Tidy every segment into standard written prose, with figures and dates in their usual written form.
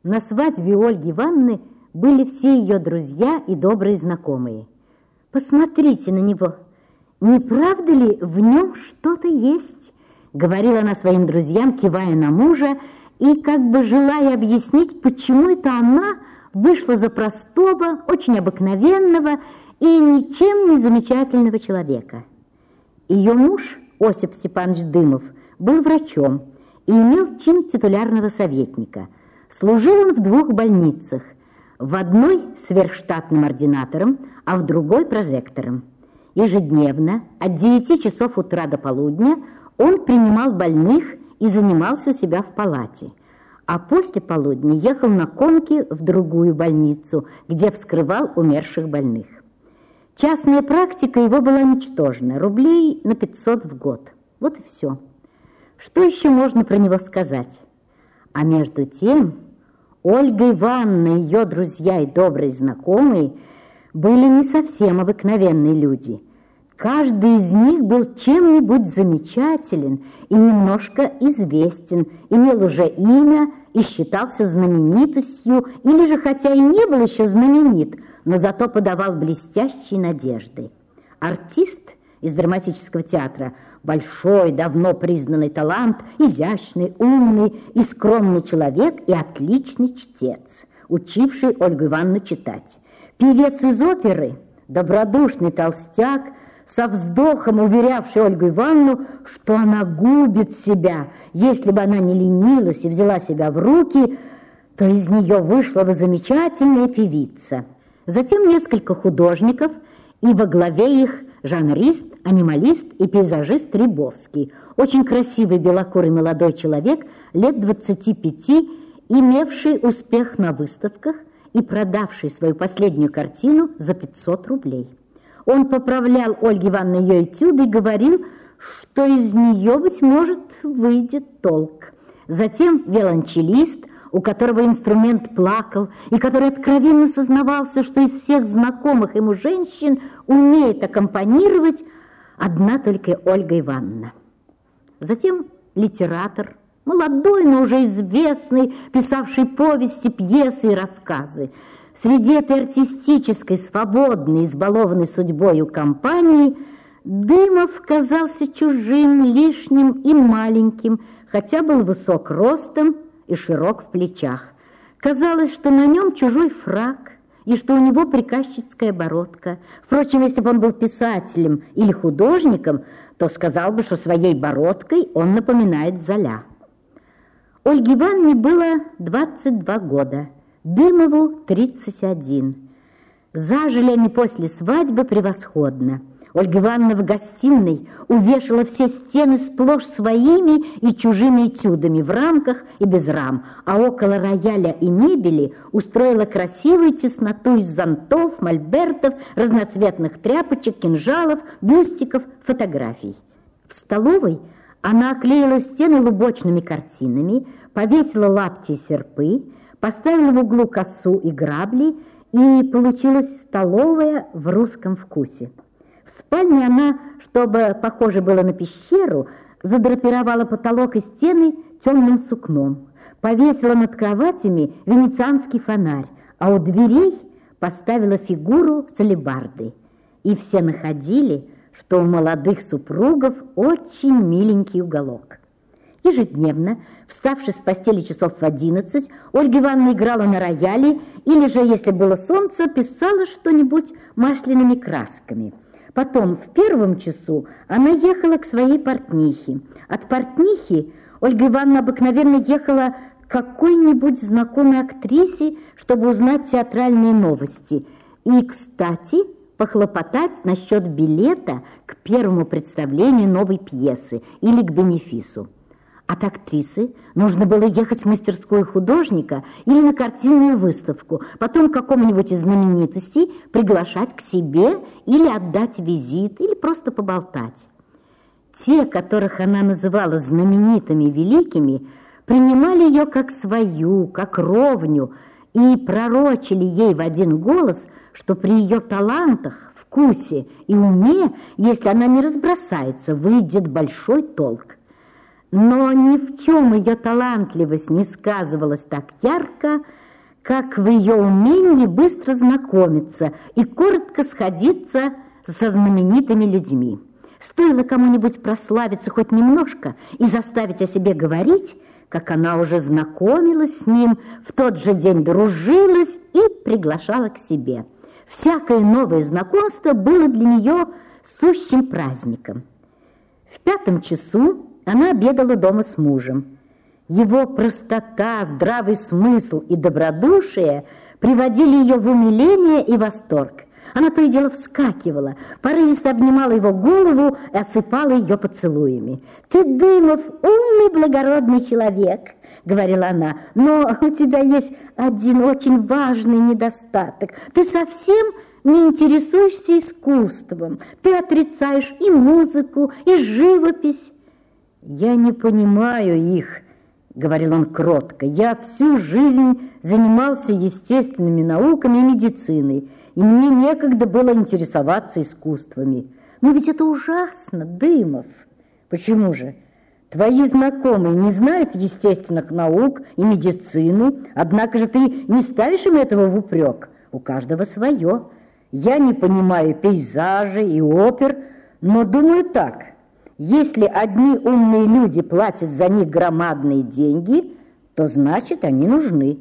На свадьбе Ольги Ивановны были все ее друзья и добрые знакомые. «Посмотрите на него, не правда ли в нем что-то есть?» — говорила она своим друзьям, кивая на мужа и как бы желая объяснить, почему это она вышла за простого, очень обыкновенного и ничем не замечательного человека. Ее муж, Осип Степанович Дымов, был врачом и имел чин титулярного советника. Служил он в 2 больницах, в одной сверхштатным ординатором, а в другой прозектором. Ежедневно от 9 часов утра до полудня он принимал больных и занимался у себя в палате, а после полудня ехал на конке в другую больницу, где вскрывал умерших больных. Частная практика его была ничтожна, рублей на 500 в год. Вот и все. Что еще можно про него сказать? А между тем Ольга Ивановна и ее друзья и добрые знакомые были не совсем обыкновенные люди. Каждый из них был чем-нибудь замечателен и немножко известен, имел уже имя и считался знаменитостью, или же, хотя и не был еще знаменит, но зато подавал блестящие надежды. Артист из драматического театра, большой, давно признанный талант, изящный, умный и скромный человек и отличный чтец, учивший Ольгу Ивановну читать. Певец из оперы, добродушный толстяк, со вздохом уверявший Ольгу Ивановну, что она губит себя. Если бы она не ленилась и взяла себя в руки, то из нее вышла бы замечательная певица. Затем несколько художников, и во главе их жанрист, анималист и пейзажист Рябовский, очень красивый белокурый молодой человек, лет 25, имевший успех на выставках и продавший свою последнюю картину за 500 рублей. Он поправлял Ольге Ивановне ее этюды и говорил, что из нее, быть может, выйдет толк. Затем виолончелист, у которого инструмент плакал, и который откровенно сознавался, что из всех знакомых ему женщин умеет аккомпанировать одна только Ольга Ивановна. Затем литератор, молодой, но уже известный, писавший повести, пьесы и рассказы. Среди этой артистической, свободной, избалованной судьбою компании Дымов казался чужим, лишним и маленьким, хотя был высок ростом и широк в плечах. Казалось, что на нем чужой фрак и что у него приказчицкая бородка. Впрочем, если бы он был писателем или художником, то сказал бы, что своей бородкой он напоминает Золя. Ольге Ивановне было 22 года, Дымову 31. Зажили они после свадьбы превосходно. Ольга Ивановна в гостиной увешала все стены сплошь своими и чужими этюдами в рамках и без рам, а около рояля и мебели устроила красивую тесноту из зонтов, мольбертов, разноцветных тряпочек, кинжалов, бюстиков, фотографий. В столовой она оклеила стены лубочными картинами, повесила лапти и серпы, поставила в углу косу и грабли, и получилась столовая в русском вкусе. В спальне она, чтобы похоже было на пещеру, задрапировала потолок и стены темным сукном, повесила над кроватями венецианский фонарь, а у дверей поставила фигуру с алебардой. И все находили, что у молодых супругов очень миленький уголок. Ежедневно, вставши с постели часов в 11, Ольга Ивановна играла на рояле или же, если было солнце, писала что-нибудь масляными красками. Потом в 1 часу она ехала к своей портнихе. От портнихи Ольга Ивановна обыкновенно ехала к какой-нибудь знакомой актрисе, чтобы узнать театральные новости. И, кстати, похлопотать насчет билета к первому представлению новой пьесы или к бенефису. От актрисы нужно было ехать в мастерскую художника или на картинную выставку, потом к какому-нибудь из знаменитостей приглашать к себе или отдать визит, или просто поболтать. Те, которых она называла знаменитыми и великими, принимали ее как свою, как ровню, и пророчили ей в один голос, что при ее талантах, вкусе и уме, если она не разбросается, выйдет большой толк. Но ни в чем ее талантливость не сказывалась так ярко, как в ее умении быстро знакомиться и коротко сходиться со знаменитыми людьми. Стоило кому-нибудь прославиться хоть немножко и заставить о себе говорить, как она уже знакомилась с ним, в тот же день дружилась и приглашала к себе. Всякое новое знакомство было для нее сущим праздником. В 5 часу она обедала дома с мужем. Его простота, здравый смысл и добродушие приводили ее в умиление и восторг. Она то и дело вскакивала, порывисто обнимала его голову и осыпала ее поцелуями. «Ты, Дымов, умный, благородный человек», — говорила она, «но у тебя есть один очень важный недостаток. Ты совсем не интересуешься искусством. Ты отрицаешь и музыку, и живопись». «Я не понимаю их», — говорил он кротко. «Я всю жизнь занимался естественными науками и медициной, и мне некогда было интересоваться искусствами». «Но ведь это ужасно, Дымов». «Почему же? Твои знакомые не знают естественных наук и медицины, однако же ты не ставишь им этого в упрек. У каждого свое. Я не понимаю пейзажей и опер, но думаю так. Если одни умные люди платят за них громадные деньги, то значит они нужны.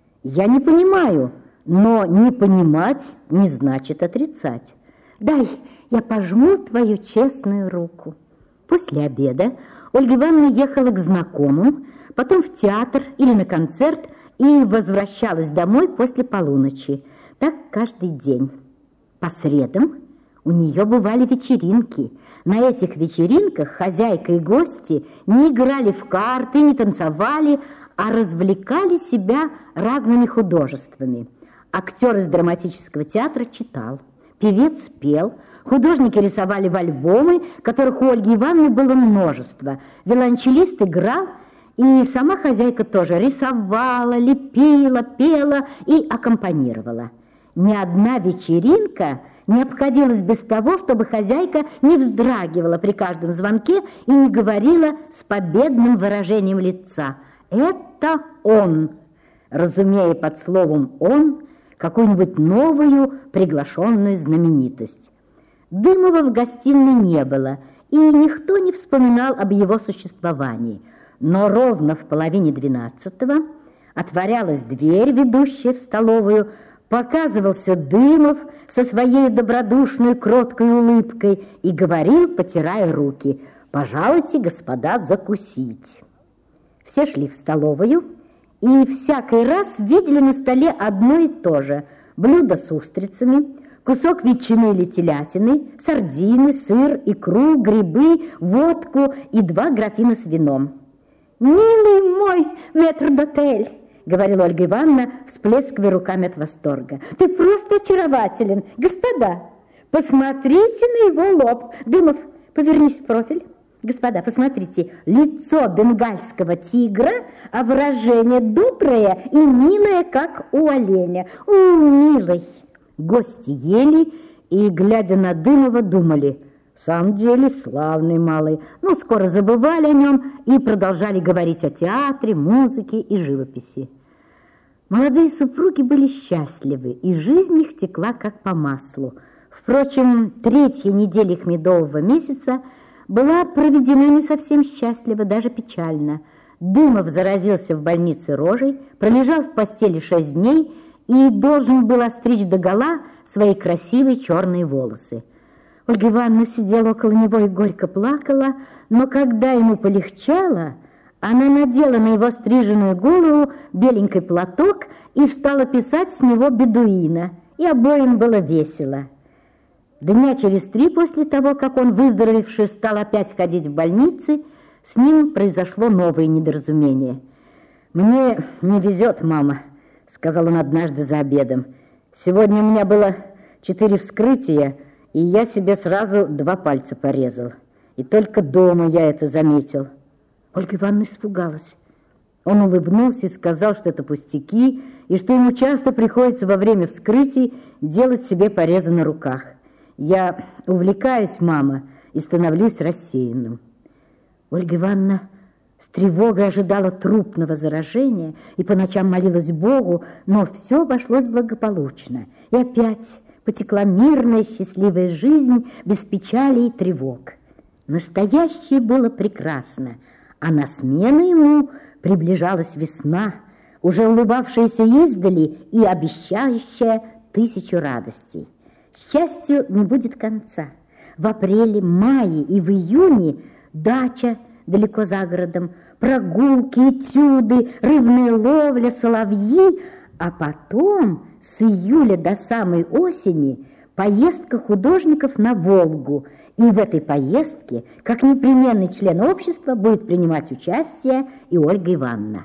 Я не понимаю, но не понимать не значит отрицать. Дай я пожму твою честную руку». После обеда Ольга Ивановна ехала к знакомым, потом в театр или на концерт и возвращалась домой после полуночи. Так каждый день. По средам у нее бывали вечеринки. На этих вечеринках хозяйка и гости не играли в карты, не танцевали, а развлекали себя разными художествами. Актер из драматического театра читал, певец пел, художники рисовали в альбомы, которых у Ольги Ивановны было множество. Виолончелист играл, и сама хозяйка тоже рисовала, лепила, пела и аккомпанировала. Ни одна вечеринка не обходилась без того, чтобы хозяйка не вздрагивала при каждом звонке и не говорила с победным выражением лица: «Это он», разумея под словом «он» какую-нибудь новую приглашенную знаменитость. Дымова в гостиной не было, и никто не вспоминал об его существовании. Но ровно в половине 12-го отворялась дверь, ведущая в столовую, показывался Дымов со своей добродушной кроткой улыбкой и говорил, потирая руки: «Пожалуйте, господа, закусить». Все шли в столовую и всякий раз видели на столе одно и то же: блюдо с устрицами, кусок ветчины или телятины, сардины, сыр, икру, грибы, водку и 2 графина с вином. «Милый мой метрдотель», — говорила Ольга Ивановна, всплескивая руками от восторга, «ты просто очарователен. Господа, посмотрите на его лоб. Дымов, повернись в профиль. Господа, посмотрите, лицо бенгальского тигра, а выражение доброе и милое, как у оленя. Милый!» Гости ели и, глядя на Дымова, думали: в самом деле славный малый. Но скоро забывали о нем и продолжали говорить о театре, музыке и живописи. Молодые супруги были счастливы, и жизнь их текла как по маслу. Впрочем, 3-я неделя их медового месяца была проведена не совсем счастливо, даже печально. Дымов заразился в больнице рожей, пролежал в постели 6 дней и должен был остричь догола свои красивые черные волосы. Ольга Ивановна сидела около него и горько плакала, но когда ему полегчало, она надела на его стриженную голову беленький платок и стала писать с него бедуина, и обоим было весело. Дня через 3 после того, как он, выздоровевший, стал опять ходить в больнице, с ним произошло новое недоразумение. «Мне не везет, мама», — сказал он однажды за обедом. «Сегодня у меня было 4 вскрытия, и я себе сразу 2 пальца порезал. И только дома я это заметил». Ольга Ивановна испугалась. Он улыбнулся и сказал, что это пустяки, и что ему часто приходится во время вскрытий делать себе порезы на руках. «Я увлекаюсь, мама, и становлюсь рассеянным». Ольга Ивановна С тревогой ожидала трупного заражения и по ночам молилась Богу, но все обошлось благополучно. И опять потекла мирная счастливая жизнь без печали и тревог. Настоящее было прекрасно, а на смену ему приближалась весна, уже улыбавшаяся издали и обещающая 1000 радостей. Счастью не будет конца. В апреле, мае и в июне дача далеко за городом, прогулки, этюды, рыбная ловля, соловьи, а потом с июля до самой осени поездка художников на Волгу. И в этой поездке, как непременный член общества, будет принимать участие и Ольга Ивановна.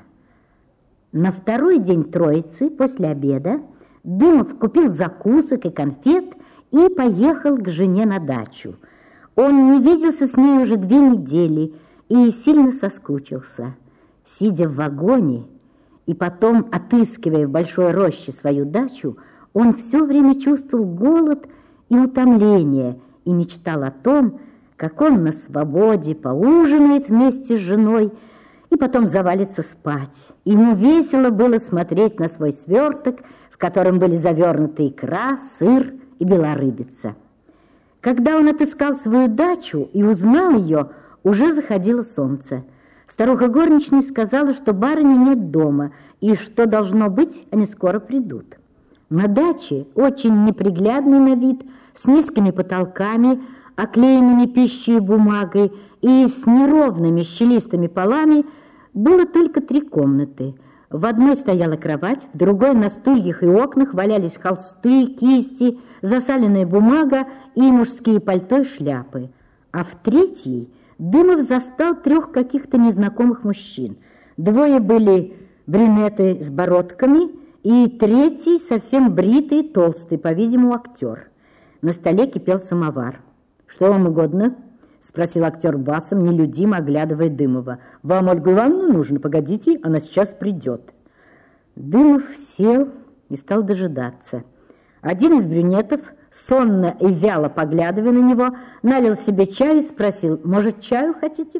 На второй день Троицы, после обеда, Дымов купил закусок и конфет и поехал к жене на дачу. Он не виделся с ней уже 2 недели и сильно соскучился. Сидя в вагоне и потом отыскивая в большой роще свою дачу, он все время чувствовал голод и утомление и мечтал о том, как он на свободе поужинает вместе с женой и потом завалится спать. Ему весело было смотреть на свой сверток, в котором были завернуты икра, сыр и белорыбица. Когда он отыскал свою дачу и узнал ее, уже заходило солнце. Старуха горничная сказала, что барыни нет дома и что, должно быть, они скоро придут. На даче, очень неприглядный на вид, с низкими потолками, оклеенными пищей и бумагой и с неровными щелистыми полами, было только 3 комнаты. В одной стояла кровать, в другой на стульях и окнах валялись холсты, кисти, засаленная бумага и мужские пальто и шляпы. А в третьей Дымов застал 3 каких-то незнакомых мужчин. 2 были брюнеты с бородками, и 3 совсем бритый и толстый, по-видимому, актер. На столе кипел самовар. «Что вам угодно?» — спросил актер басом, нелюдимо оглядывая Дымова. «Вам Ольгу Ивановну нужно? Погодите, она сейчас придет». Дымов сел и стал дожидаться. Один из брюнетов, сонно и вяло поглядывая на него, налил себе чаю и спросил: «Может, чаю хотите?»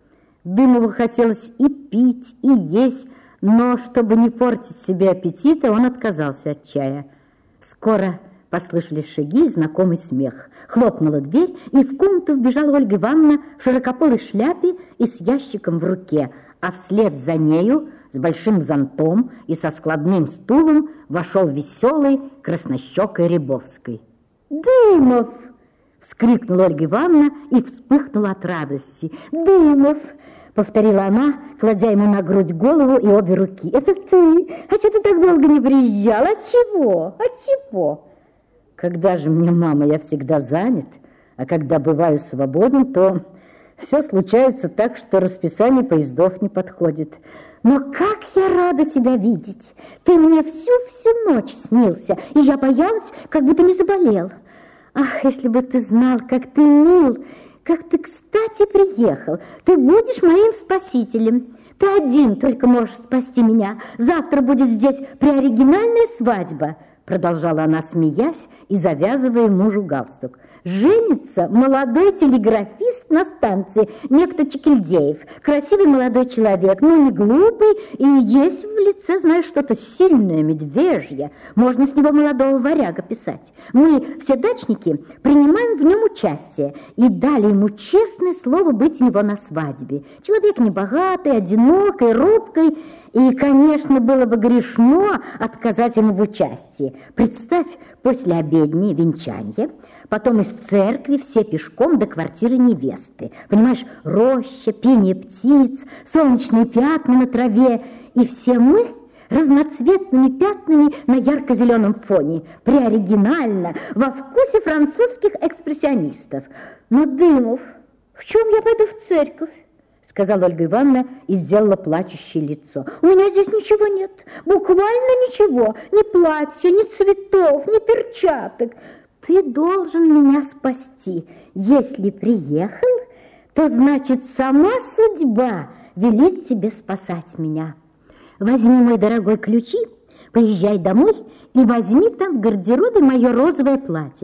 Дымову хотелось и пить, и есть, но, чтобы не портить себе аппетита, он отказался от чая. Скоро послышались шаги и знакомый смех. Хлопнула дверь, и в комнату вбежала Ольга Ивановна в широкополой шляпе и с ящиком в руке, а вслед за нею, с большим зонтом и со складным стулом, вошел веселый краснощекой Рябовский. «Дымов!» — вскрикнула Ольга Ивановна и вспыхнула от радости. «Дымов!» — повторила она, кладя ему на грудь голову и обе руки. «Это ты? А что ты так долго не приезжал? Отчего? Отчего?» «Когда же мне, мама, я всегда занят, а когда бываю свободен, то все случается так, что расписание поездов не подходит. Но как я рада тебя видеть! Ты мне всю ночь снился, и я боялась, как бы ты не заболел. Ах, если бы ты знал, как ты мил, как ты кстати приехал. Ты будешь моим спасителем. Ты один только можешь спасти меня. Завтра будет здесь преоригинальная свадьба», продолжала она, смеясь и завязывая мужу галстук. «Женится молодой телеграфист на станции, некто Чекильдеев. Красивый молодой человек, но не глупый, и есть в лице, знаешь, что-то сильное, медвежье. Можно с него молодого варяга писать. Мы, все дачники, принимаем в нем участие и дали ему честное слово быть у него на свадьбе. Человек небогатый, одинокий, робкий, и, конечно, было бы грешно отказать ему в участии. Представь, после обедни венчанье, потом из церкви все пешком до квартиры невесты. Понимаешь, роща, пение птиц, солнечные пятна на траве, и все мы разноцветными пятнами на ярко-зеленом фоне, преоригинально, во вкусе французских экспрессионистов. Но, Дымов, в чем я пойду в церковь? Сказала Ольга Ивановна и сделала плачущее лицо. «У меня здесь ничего нет, буквально ничего, ни платья, ни цветов, ни перчаток. Ты должен меня спасти. Если приехал, то значит сама судьба велит тебе спасать меня. Возьми, мой дорогой, ключи, поезжай домой и возьми там в гардеробе мое розовое платье.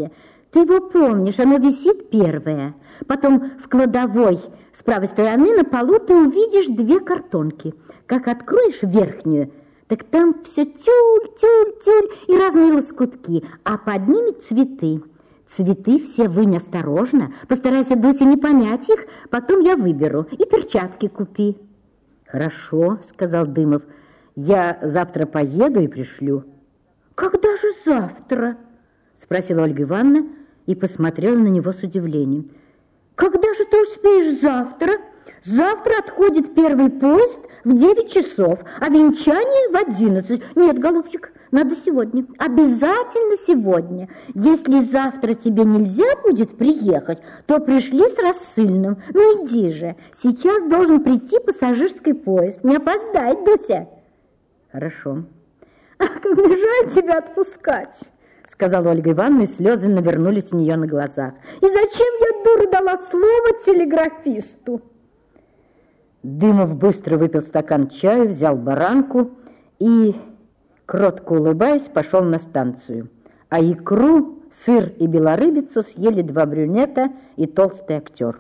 Ты его помнишь, оно висит первое. Потом в кладовой с правой стороны на полу ты увидишь две картонки. Как откроешь верхнюю, так там все тюль, тюль, тюль и разные лоскутки, а под ними цветы. Цветы все вынь осторожно, постарайся, Дуся, не помять их, потом я выберу, и перчатки купи. Хорошо, сказал Дымов, я завтра поеду и пришлю. Когда же завтра? Спросила Ольга Ивановна и посмотрела на него с удивлением. Когда же ты успеешь завтра? Завтра отходит первый поезд в 9 часов, а венчание в 11. Нет, голубчик, надо сегодня, обязательно сегодня. Если завтра тебе нельзя будет приехать, то пришли с рассыльным. Ну иди же, сейчас должен прийти пассажирский поезд. Не опоздай, Дуся. Хорошо. Ах, как мне жаль тебя отпускать, сказала Ольга Ивановна, и слезы навернулись у нее на глазах. И зачем я, дура, дала слово телеграфисту? Дымов быстро выпил стакан чаю, взял баранку и, кротко улыбаясь, пошел на станцию. А икру, сыр и белорыбицу съели два брюнета и толстый актер.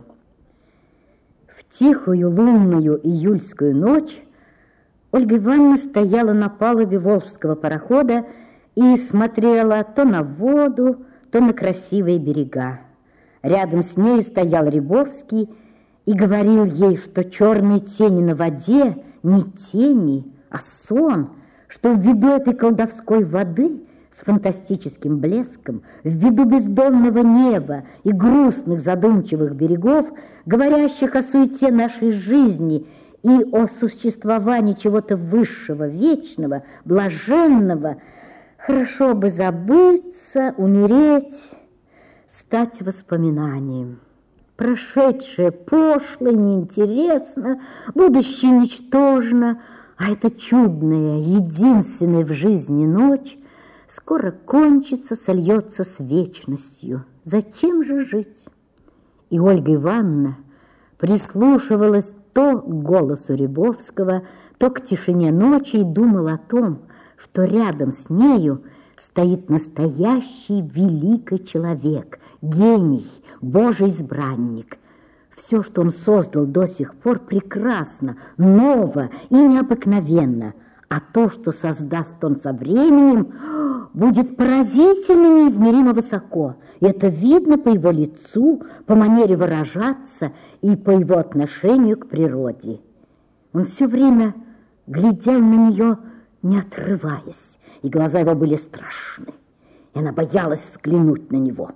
В тихую лунную июльскую ночь Ольга Ивановна стояла на палубе волжского парохода и смотрела то на воду, то на красивые берега. Рядом с нею стоял Рябовский и говорил ей, что черные тени на воде не тени, а сон, что в виду этой колдовской воды с фантастическим блеском, в виду бездонного неба и грустных задумчивых берегов, говорящих о суете нашей жизни и о существовании чего-то высшего, вечного, блаженного, хорошо бы забыться, умереть, стать воспоминанием. Прошедшее пошло, неинтересно, будущее ничтожно, а эта чудная, единственная в жизни ночь скоро кончится, сольется с вечностью. Зачем же жить? И Ольга Ивановна прислушивалась то к голосу Рябовского, то к тишине ночи и думала о том, что рядом с нею стоит настоящий великий человек, гений, Божий избранник. Все, что он создал до сих пор, прекрасно, ново и необыкновенно. А то, что создаст он со временем, будет поразительно неизмеримо высоко. И это видно по его лицу, по манере выражаться и по его отношению к природе. Он все время глядел на нее, не отрываясь, и глаза его были страшны, и она боялась взглянуть на него.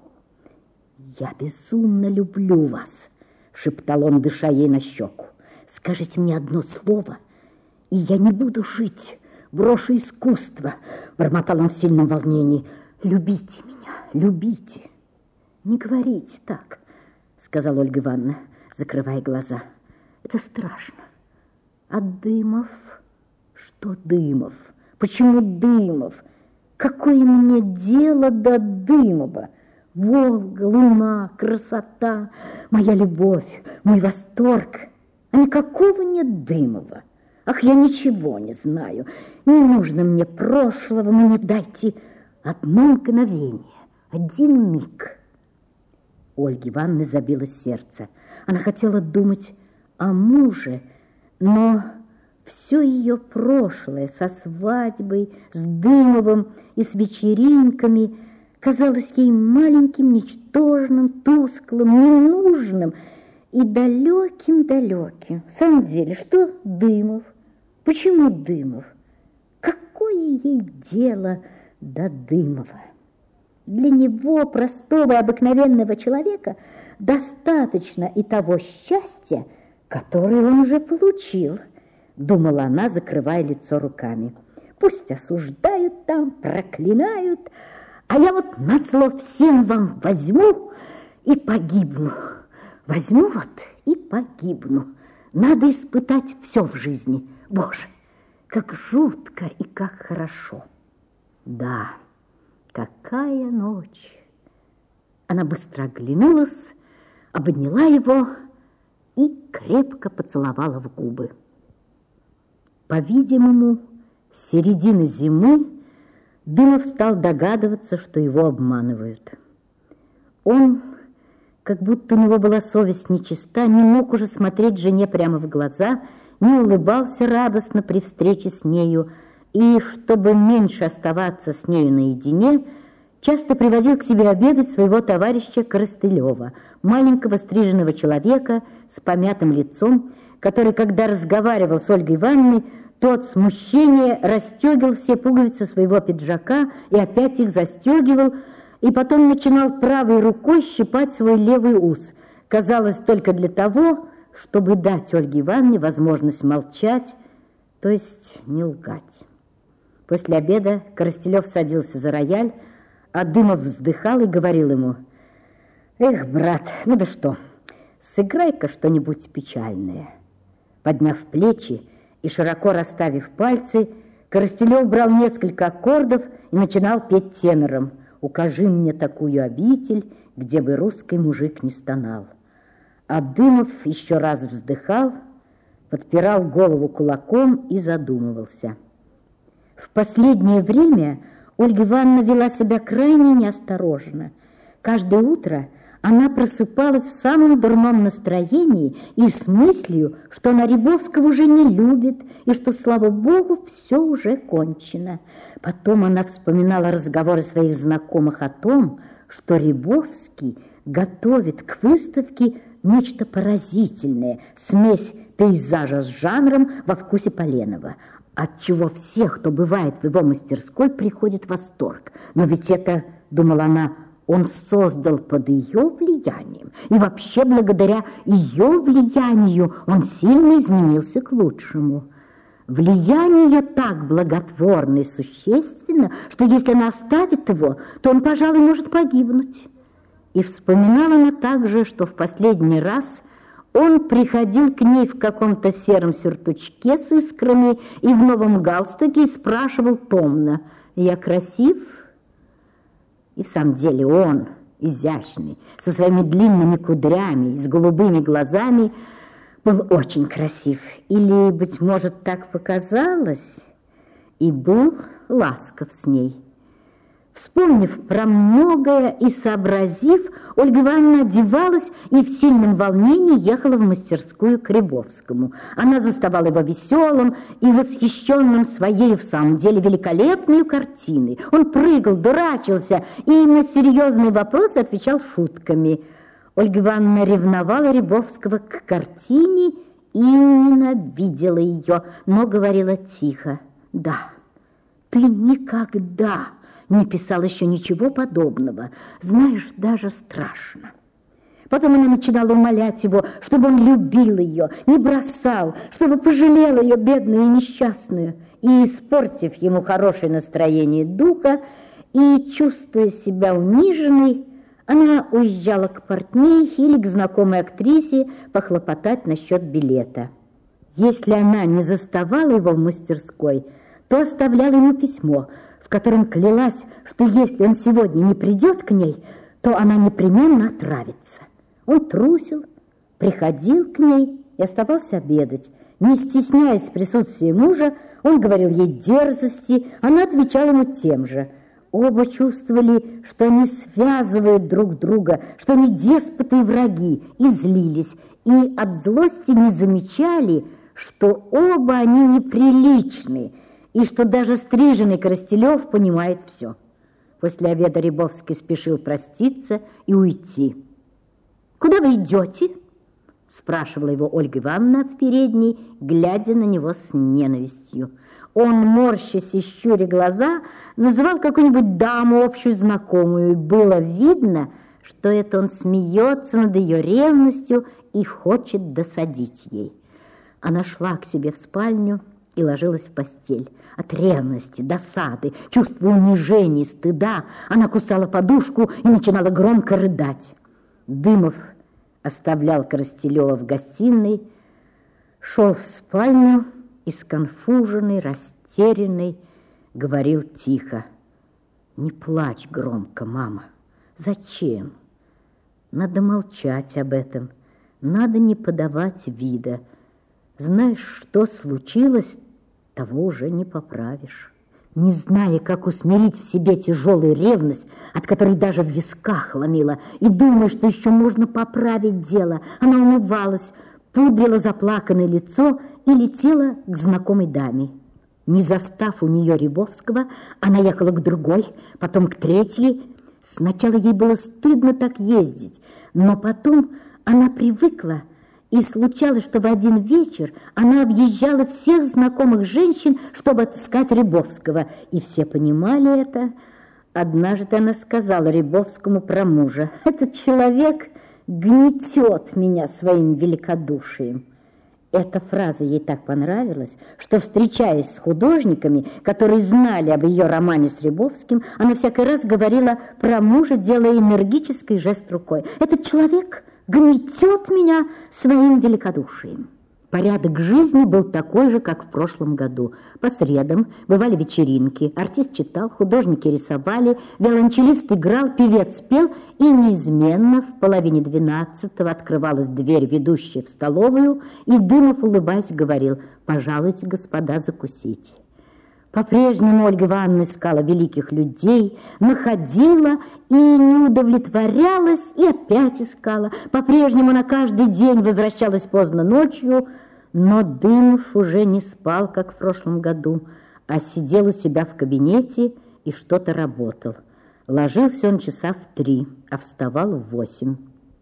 «Я безумно люблю вас», — шептал он, дыша ей на щеку. «Скажите мне одно слово, и я не буду жить, брошу искусство», — бормотал он в сильном волнении. «Любите меня, любите». «Не говорите так», — сказала Ольга Ивановна, закрывая глаза. «Это страшно». «А Дымов?» «Что Дымов? Почему Дымов? Какое мне дело до Дымова? Волга, луна, красота, моя любовь, мой восторг. А никакого нет Дымова. Ах, я ничего не знаю. Не нужно мне прошлого, мне дайте одно мгновение, один миг». У Ольги Ивановны забилось сердце. Она хотела думать о муже, но все ее прошлое со свадьбой, с Дымовым и с вечеринками казалось ей маленьким, ничтожным, тусклым, ненужным и далеким-далеким. В самом деле, что Дымов? Почему Дымов? Какое ей дело до Дымова? Для него, простого, обыкновенного человека, достаточно и того счастья, которое он уже получил, думала она, закрывая лицо руками. Пусть осуждают там, проклинают, а я вот назло всем вам возьму и погибну. Возьму вот и погибну. Надо испытать все в жизни. Боже, как жутко и как хорошо. Да, какая ночь. Она быстро оглянулась, обняла его и крепко поцеловала в губы. По-видимому, с середины зимы Дымов стал догадываться, что его обманывают. Он, как будто у него была совесть нечиста, не мог уже смотреть жене прямо в глаза, не улыбался радостно при встрече с нею, и, чтобы меньше оставаться с нею наедине, часто привозил к себе обедать своего товарища Коростылева, маленького стриженного человека с помятым лицом, который, когда разговаривал с Ольгой Ивановной, то от смущения расстегивал все пуговицы своего пиджака и опять их застегивал, и потом начинал правой рукой щипать свой левый ус, казалось, только для того, чтобы дать Ольге Ивановне возможность молчать, то есть не лгать. После обеда Коростылев садился за рояль, а Дымов вздыхал и говорил ему: «Эх, брат, ну да что, сыграй-ка что-нибудь печальное». Подняв плечи и широко расставив пальцы, Коростылев брал несколько аккордов и начинал петь тенором: «Укажи мне такую обитель, где бы русский мужик не стонал». А Дымов еще раз вздыхал, подпирал голову кулаком и задумывался. В последнее время Ольга Ивановна вела себя крайне неосторожно. Каждое утро она просыпалась в самом дурном настроении и с мыслью, что она Рябовского уже не любит и что, слава богу, все уже кончено. Потом она вспоминала разговоры своих знакомых о том, что Рябовский готовит к выставке нечто поразительное, смесь пейзажа с жанром во вкусе Поленова, отчего всех, кто бывает в его мастерской, приходит в восторг. Но ведь это, думала она, он создал под ее влиянием, и вообще благодаря ее влиянию он сильно изменился к лучшему. Влияние так благотворно и существенно, что если она оставит его, то он, пожалуй, может погибнуть. И вспоминала она также, что в последний раз он приходил к ней в каком-то сером сюртучке с искрами и в новом галстуке и спрашивал томно: «Я красив?» И в самом деле он, изящный, со своими длинными кудрями и с голубыми глазами, был очень красив. Или, быть может, так показалось, и был ласков с ней. Вспомнив про многое и сообразив, Ольга Ивановна одевалась и в сильном волнении ехала в мастерскую к Рябовскому. Она заставала его веселым и восхищенным своей, в самом деле, великолепной картиной. Он прыгал, дурачился и на серьезные вопросы отвечал шутками. Ольга Ивановна ревновала Рябовского к картине и ненавидела ее, но говорила тихо: «Да, ты никогда не писал еще ничего подобного. Знаешь, даже страшно». Потом она начинала умолять его, чтобы он любил ее, не бросал, чтобы пожалел ее, бедную и несчастную. И, испортив ему хорошее настроение духа и чувствуя себя униженной, она уезжала к портнихе или к знакомой актрисе похлопотать насчет билета. Если она не заставала его в мастерской, то оставляла ему письмо, в котором клялась, что если он сегодня не придет к ней, то она непременно отравится. Он трусил, приходил к ней и оставался обедать. Не стесняясь присутствия мужа, он говорил ей дерзости, она отвечала ему тем же. Оба чувствовали, что они связывают друг друга, что они деспоты и враги, и злились, и от злости не замечали, что оба они неприличны, и что даже стриженный Коростылев понимает все. После обеда Рябовский спешил проститься и уйти. «Куда вы идете?» – спрашивала его Ольга Ивановна в передней, глядя на него с ненавистью. Он, морщась и щуря глаза, называл какую-нибудь даму общую знакомую, и было видно, что это он смеется над ее ревностью и хочет досадить ей. Она шла к себе в спальню и ложилась в постель. От ревности, досады, чувства унижения, стыда она кусала подушку и начинала громко рыдать. Дымов оставлял Коростылева в гостиной, шел в спальню и сконфуженный, растерянный говорил тихо: «Не плачь громко, мама. Зачем? Надо молчать об этом, надо не подавать вида. Знаешь, что случилось, того уже не поправишь». Не зная, как усмирить в себе тяжелую ревность, от которой даже в висках ломила, и, думая, что еще можно поправить дело, она умывалась, пудрила заплаканное лицо и летела к знакомой даме. Не застав у нее Рябовского, она ехала к другой, потом к третьей. Сначала ей было стыдно так ездить, но потом она привыкла, и случалось, что в один вечер она объезжала всех знакомых женщин, чтобы отыскать Рябовского, и все понимали это. Однажды она сказала Рябовскому про мужа: «Этот человек гнетет меня своим великодушием». Эта фраза ей так понравилась, что, встречаясь с художниками, которые знали об ее романе с Рябовским, она всякий раз говорила про мужа, делая энергический жест рукой. «Этот человек гнетет меня своим великодушием». Порядок жизни был такой же, как в прошлом году. По средам бывали вечеринки, артист читал, художники рисовали, виолончелист играл, певец пел, и неизменно в половине 12-го открывалась дверь, ведущая в столовую, и Дымов, улыбаясь, говорил: «Пожалуйте, господа, закусить». По-прежнему Ольга Ивановна искала великих людей, находила и не удовлетворялась, и опять искала. По-прежнему она каждый день возвращалась поздно ночью, но Дымов уже не спал, как в прошлом году, а сидел у себя в кабинете и что-то работал. Ложился он часа в 3, а вставал в 8.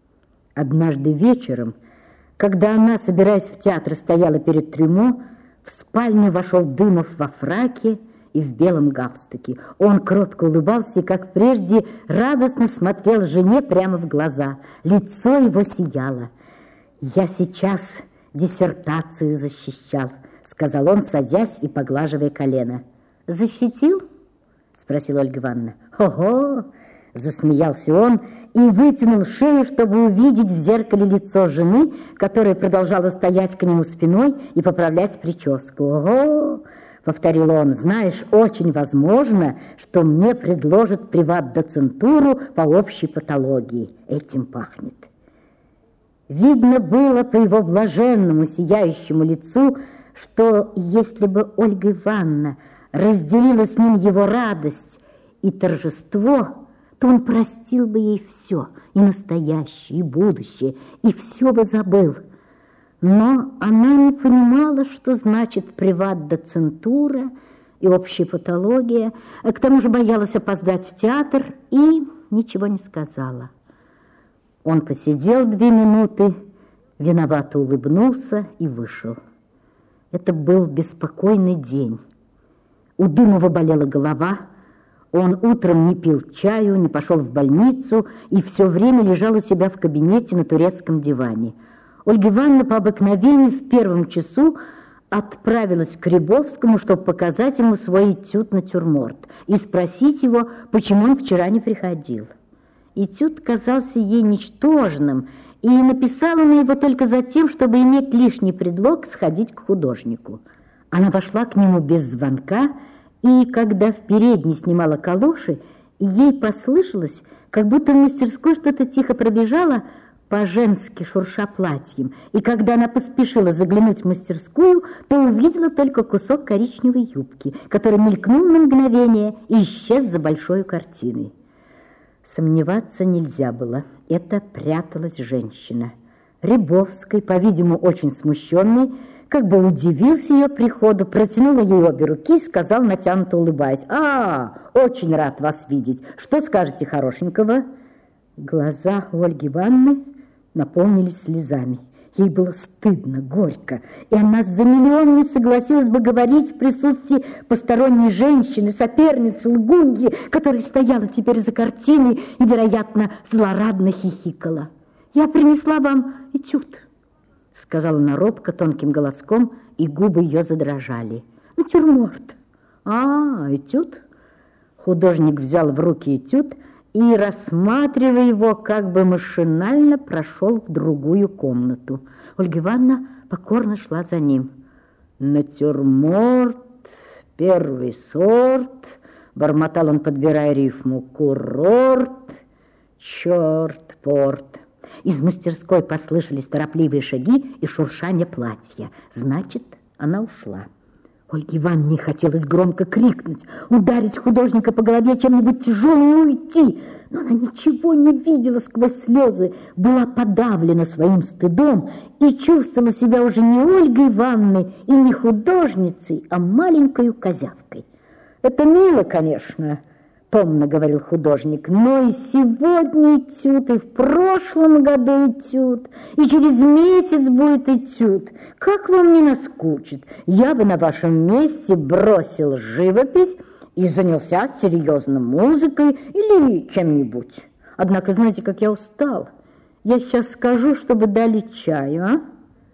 Однажды вечером, когда она, собираясь в театр, стояла перед трюмо, в спальню вошел Дымов во фраке и в белом галстуке. Он кротко улыбался и, как прежде, радостно смотрел жене прямо в глаза. Лицо его сияло. «Я сейчас диссертацию защищал», — сказал он, садясь и поглаживая колено. «Защитил?» — спросила Ольга Ивановна. «Ого!» — засмеялся он и вытянул шею, чтобы увидеть в зеркале лицо жены, которая продолжала стоять к нему спиной и поправлять прическу. «Ого!» — повторил он. «Знаешь, очень возможно, что мне предложат приват-доцентуру по общей патологии. Этим пахнет». Видно было по его блаженному, сияющему лицу, что если бы Ольга Ивановна разделила с ним его радость и торжество, то он простил бы ей все, и настоящее, и будущее, и все бы забыл. Но она не понимала, что значит приват-доцентура и общая патология, к тому же боялась опоздать в театр и ничего не сказала. Он посидел 2 минуты, виновато улыбнулся и вышел. Это был беспокойный день. У Дымова болела голова. Он утром не пил чаю, не пошел в больницу и все время лежал у себя в кабинете на турецком диване. Ольга Ивановна по обыкновению в 1 часу отправилась к Рябовскому, чтобы показать ему свой этюд-натюрморт и спросить его, почему он вчера не приходил. Этюд казался ей ничтожным, и написала она его только за тем, чтобы иметь лишний предлог сходить к художнику. Она вошла к нему без звонка, и когда в передней снимала калоши, ей послышалось, как будто в мастерской что-то тихо пробежало, по-женски шурша платьем, и когда она поспешила заглянуть в мастерскую, то увидела только кусок коричневой юбки, который мелькнул на мгновение и исчез за большой картиной. Сомневаться нельзя было, это пряталась женщина. Рябовский, по-видимому, очень смущенный, как бы удивился ее приходу, протянул ей обе руки и сказал, натянуто улыбаясь: очень рад вас видеть. Что скажете хорошенького?» Глаза Ольги Ивановны наполнились слезами. Ей было стыдно, горько, и она за миллион не согласилась бы говорить в присутствии посторонней женщины, соперницы, лгуньи, которая стояла теперь за картиной и, вероятно, злорадно хихикала. «Я принесла вам этюд», — сказала она робко, тонким голоском, и губы ее задрожали. «Натюрморт». Этюд?» Художник взял в руки этюд и, рассматривая его, как бы машинально прошел в другую комнату. Ольга Ивановна покорно шла за ним. «Натюрморт, первый сорт», — бормотал он, подбирая рифму, «курорт, черт, порт». Из мастерской послышались торопливые шаги и шуршание платья. Значит, она ушла. Ольге Ивановне хотелось громко крикнуть, ударить художника по голове чем-нибудь тяжелым и уйти. Но она ничего не видела сквозь слезы, была подавлена своим стыдом и чувствовала себя уже не Ольгой Ивановной и не художницей, а маленькой козявкой. «Это мило, конечно», — томно говорил художник, «но и сегодня этюд, и в прошлом году этюд, и через месяц будет этюд. Как вам не наскучит? Я бы на вашем месте бросил живопись и занялся серьезно музыкой или чем-нибудь. Однако, знаете, как я устал. Я сейчас скажу, чтобы дали чаю, а?»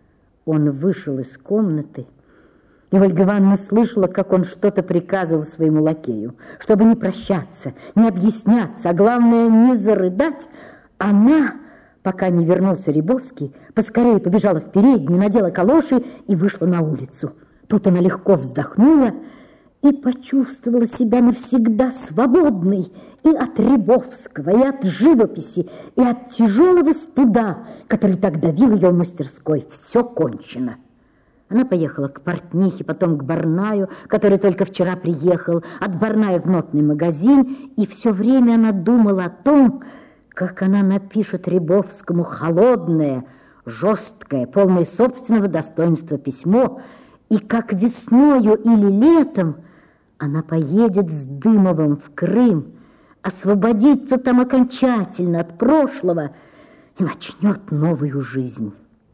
Он вышел из комнаты, и Ольга Ивановна слышала, как он что-то приказывал своему лакею. Чтобы не прощаться, не объясняться, а главное, не зарыдать, она, пока не вернулся Рябовский, поскорее побежала в переднюю, надела калоши и вышла на улицу. Тут она легко вздохнула и почувствовала себя навсегда свободной и от Рябовского, и от живописи, и от тяжелого стыда, который так давил ее в мастерской. Все кончено. Она поехала к портнихе, потом к Барнаю, который только вчера приехал, от Барная в нотный магазин, и все время она думала о том, как она напишет Рябовскому холодное, жесткое, полное собственного достоинства письмо, и как весною или летом она поедет с Дымовым в Крым, освободится там окончательно от прошлого и начнет новую жизнь.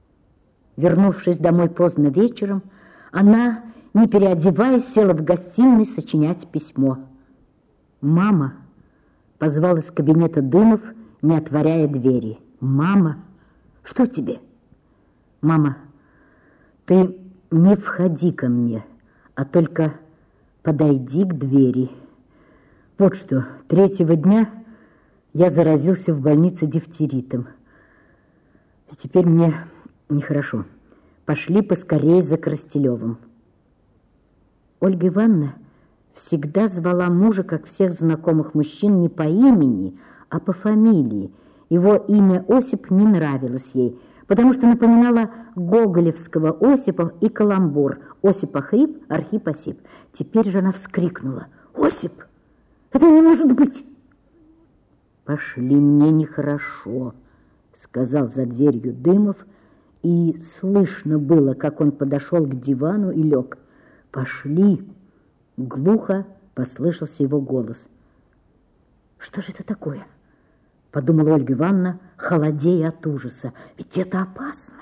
Вернувшись домой поздно вечером, она, не переодеваясь, села в гостиной сочинять письмо. «Мама!» — позвал из кабинета Дымов, не отворяя двери. «Мама! Что тебе?» «Мама, ты не входи ко мне, а только подойди к двери. Вот что, 3-го дня я заразился в больнице дифтеритом. И теперь мне нехорошо. Пошли поскорее за Коростелевым». Ольга Ивановна всегда звала мужа, как всех знакомых мужчин, не по имени, а по фамилии. Его имя Осип не нравилось ей, потому что напоминало гоголевского Осипа и каламбур. Осип Охрип, Архип Осип. Теперь же она вскрикнула: «Осип, это не может быть!» «Пошли, мне нехорошо», — сказал за дверью Дымов, и слышно было, как он подошел к дивану и лег. «Пошли!» — глухо послышался его голос. «Что же это такое?» — подумала Ольга Ивановна, холодея от ужаса. «Ведь это опасно!»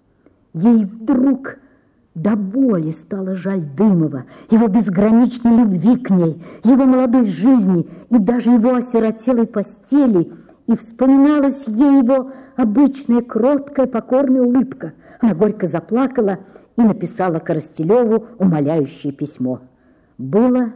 Ей вдруг до боли стало жаль Дымова, его безграничной любви к ней, его молодой жизни и даже его осиротелой постели, и вспоминалась ей его обычная кроткая покорная улыбка. Она горько заплакала и написала Коростелеву умоляющее письмо. Было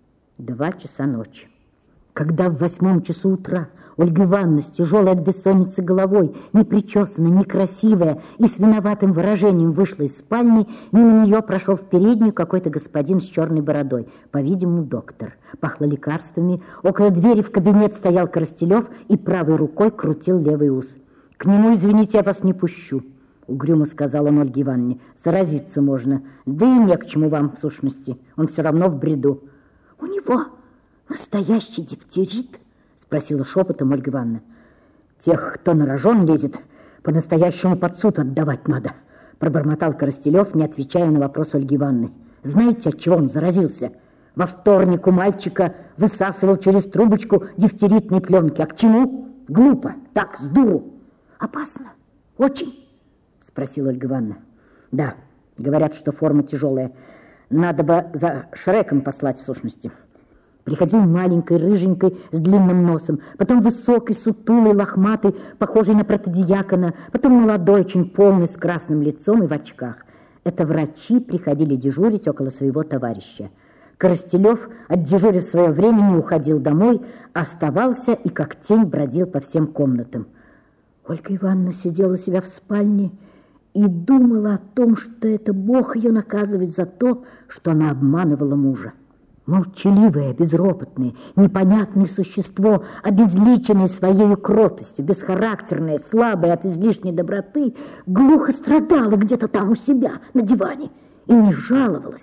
2 часа ночи. Когда в 8 часу утра Ольга Ивановна с тяжелой от бессонницы головой, непричесанная, некрасивая и с виноватым выражением вышла из спальни, мимо нее прошел в переднюю какой-то господин с черной бородой, по-видимому, доктор. Пахло лекарствами. Около двери в кабинет стоял Коростелев и правой рукой крутил левый ус. «К нему, извините, я вас не пущу», — угрюмо сказал он Ольге Ивановне. «Заразиться можно, да и не к чему вам, в сущности. Он все равно в бреду». «У него настоящий дифтерит?» — спросила шепотом Ольга Ивановна. «Тех, кто на рожон лезет, по-настоящему под суд отдавать надо», — пробормотал Коростелев, не отвечая на вопрос Ольги Ивановны. «Знаете, от чего он заразился? Во вторник у мальчика высасывал через трубочку дифтеритной пленки. А к чему? Глупо, так, с дуру». «Опасно? Очень?» — спросила Ольга Ивановна. «Да, говорят, что форма тяжелая. Надо бы за Шреком послать, в сущности». Приходил маленькой, рыженькой, с длинным носом, потом высокий, сутулый, лохматый, похожий на протодиакона, потом молодой, очень полный, с красным лицом и в очках. Это врачи приходили дежурить около своего товарища. Коростелев, отдежурив свое время, не уходил домой, оставался и как тень бродил по всем комнатам. Ольга Ивановна сидела у себя в спальне и думала о том, что это Бог ее наказывает за то, что она обманывала мужа. Молчаливое, безропотное, непонятное существо, обезличенное своей кротостью, бесхарактерное, слабое от излишней доброты, глухо страдало где-то там у себя на диване и не жаловалось,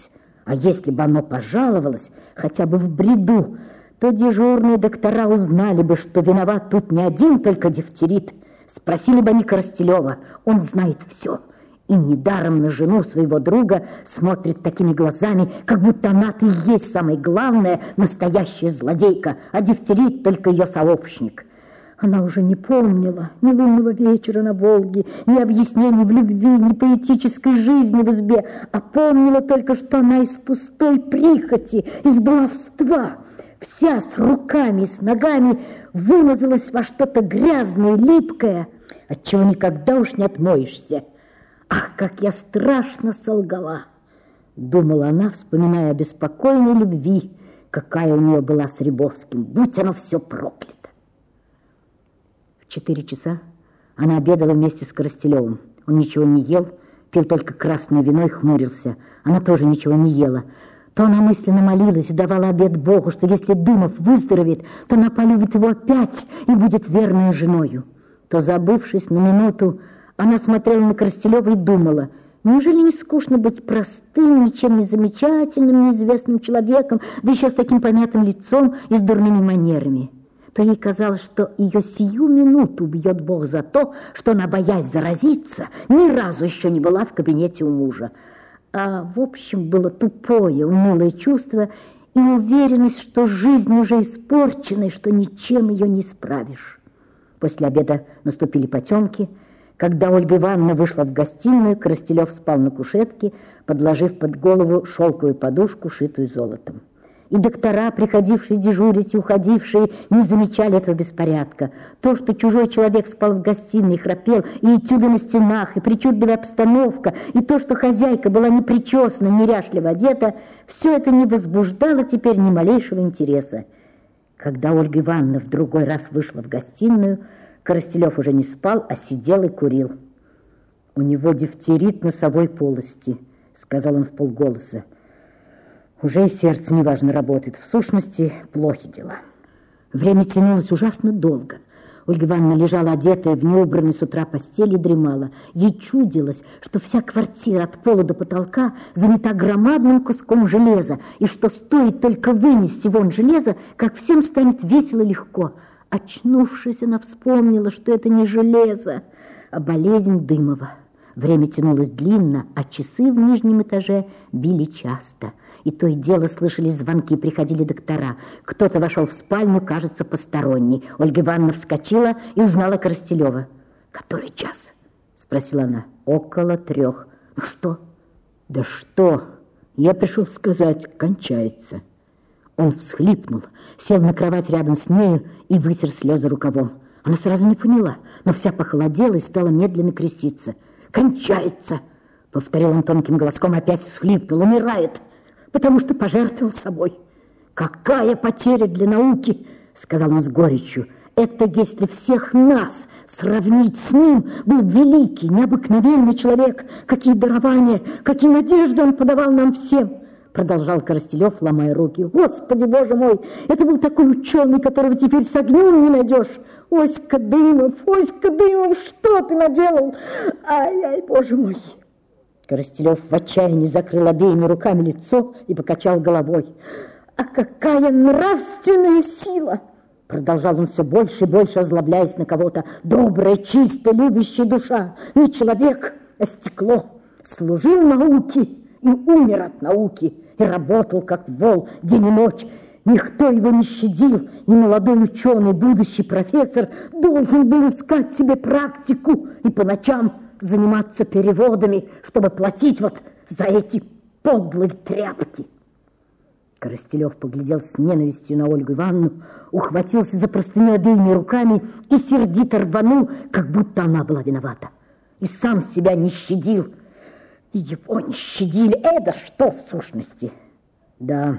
А если бы оно пожаловалось хотя бы в бреду, то дежурные доктора узнали бы, что виноват тут не один только дифтерит. Спросили бы они Коростелева, он знает все. И недаром на жену своего друга смотрит такими глазами, как будто она-то и есть самая главная настоящая злодейка, а дифтерит только ее сообщник. Она уже не помнила ни лунного вечера на Волге, ни объяснений в любви, ни поэтической жизни в избе, а помнила только, что она из пустой прихоти, из баловства, вся с руками, с ногами вымазалась во что-то грязное, липкое, от чего никогда уж не отмоешься. «Ах, как я страшно солгала!» — думала она, вспоминая о беспокойной любви, какая у нее была с Рябовским. Будь оно все проклято! В 4 часа она обедала вместе с Коростелевым. Он ничего не ел, пил только красное вино и хмурился. Она тоже ничего не ела. То она мысленно молилась и давала обет Богу, что если Дымов выздоровеет, то она полюбит его опять и будет верной женою. То, забывшись на минуту, она смотрела на Коростелева и думала, неужели не скучно быть простым, ничем не замечательным, неизвестным человеком, да еще с таким помятым лицом и с дурными манерами. То ей казалось, что ее сию минуту бьет Бог за то, что она, боясь заразиться, ни разу еще не была в кабинете у мужа. А в общем было тупое, унылое чувство и уверенность, что жизнь уже испорчена и что ничем ее не исправишь. После обеда наступили потемки. Когда Ольга Ивановна вышла в гостиную, Коростелев спал на кушетке, подложив под голову шелковую подушку, шитую золотом. И доктора, приходившие дежурить и уходившие, не замечали этого беспорядка. То, что чужой человек спал в гостиной, храпел, и этюды на стенах, и причудливая обстановка, и то, что хозяйка была не причесана, неряшливо одета, все это не возбуждало теперь ни малейшего интереса. Когда Ольга Ивановна в другой раз вышла в гостиную, Коростелев уже не спал, а сидел и курил. «У него дифтерит носовой полости», — сказал он вполголоса. «Уже и сердце неважно работает. В сущности, плохи дела». Время тянулось ужасно долго. Ольга Ивановна лежала одетая в неубранной с утра постели и дремала. Ей чудилось, что вся квартира от пола до потолка занята громадным куском железа, и что стоит только вынести вон железо, как всем станет весело и легко. Очнувшись, она вспомнила, что это не железо, а болезнь Дымова. Время тянулось длинно, а часы в нижнем этаже били часто. И то и дело слышались звонки, приходили доктора. Кто-то вошел в спальню, кажется, посторонний. Ольга Ивановна вскочила и узнала Коростелева. «Который час?» — спросила она. «Около 3. Ну что?» «Да что? Я пришел сказать, кончается». Он всхлипнул, сел на кровать рядом с нею и вытер слезы рукавом. Она сразу не поняла, но вся похолодела и стала медленно креститься. «Кончается!» — повторил он тонким голоском, опять всхлипнул. «Умирает, потому что пожертвовал собой». «Какая потеря для науки!» — сказал он с горечью. «Это если всех нас сравнить с ним, был великий, необыкновенный человек. Какие дарования, какие надежды он подавал нам всем!» Продолжал Коростелев, ломая руки. «Господи, Боже мой, это был такой ученый, которого теперь с огнем не найдешь. Оська Дымов, что ты наделал? Ай-ай, Боже мой!» Коростелев в отчаянии закрыл обеими руками лицо и покачал головой. «А какая нравственная сила!» Продолжал он все больше и больше, озлобляясь на кого-то. «Добрая, чистая, любящая душа, не человек, а стекло, служил науке и умер от науки, и работал, как вол, день и ночь. Никто его не щадил, и молодой ученый, будущий профессор, должен был искать себе практику и по ночам заниматься переводами, чтобы платить вот за эти подлые тряпки». Коростелев поглядел с ненавистью на Ольгу Ивановну, ухватился за простыню обеими руками и сердито рванул, как будто она была виновата. И сам себя не щадил. И его не щадили. Это что в сущности? «Да,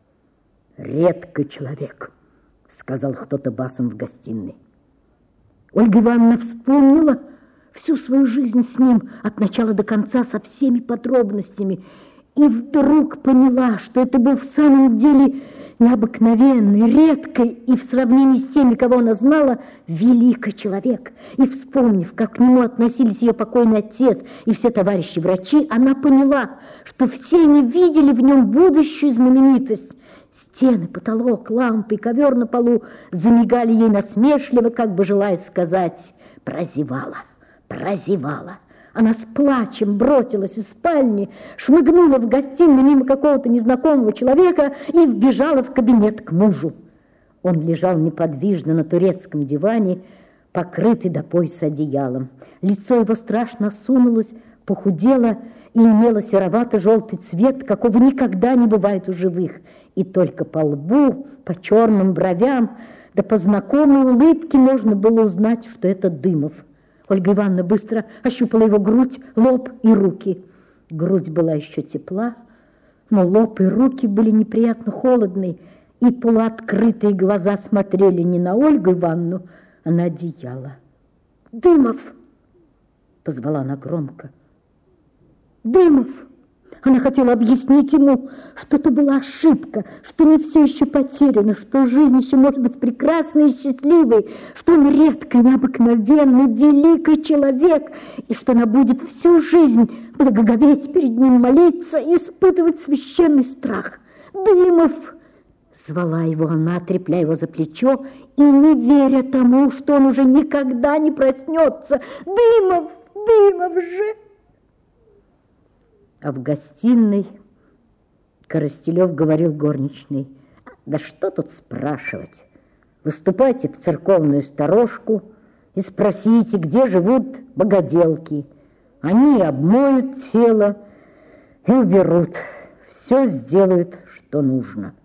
редкий человек», — сказал кто-то басом в гостиной. Ольга Ивановна вспомнила всю свою жизнь с ним от начала до конца со всеми подробностями и вдруг поняла, что это был в самом деле необыкновенный, редкий и в сравнении с теми, кого она знала, великий человек. И вспомнив, как к нему относились ее покойный отец и все товарищи-врачи, она поняла, что все они видели в нем будущую знаменитость. Стены, потолок, лампы, ковер на полу замигали ей насмешливо, как бы желая сказать: «Прозевала, прозевала». Она с плачем бросилась из спальни, шмыгнула в гостиную мимо какого-то незнакомого человека и вбежала в кабинет к мужу. Он лежал неподвижно на турецком диване, покрытый до пояса одеялом. Лицо его страшно осунулось, похудело и имело серовато-желтый цвет, какого никогда не бывает у живых. И только по лбу, по черным бровям, да по знакомой улыбке можно было узнать, что это Дымов. Ольга Ивановна быстро ощупала его грудь, лоб и руки. Грудь была еще тепла, но лоб и руки были неприятно холодные, и полуоткрытые глаза смотрели не на Ольгу Ивановну, а на одеяло. «Дымов!» — позвала она громко. «Дымов!» Она хотела объяснить ему, что это была ошибка, что не все еще потеряно, что жизнь еще может быть прекрасной и счастливой, что он редкий, необыкновенный, великий человек, и что она будет всю жизнь благоговеть перед ним, молиться, испытывать священный страх. «Дымов!» — звала его она, трепляя его за плечо и не веря тому, что он уже никогда не проснется. «Дымов! Дымов же!» А в гостиной Коростелев говорил горничной: «Да что тут спрашивать? Выступайте в церковную сторожку и спросите, где живут богоделки. Они обмоют тело и уберут, все сделают, что нужно».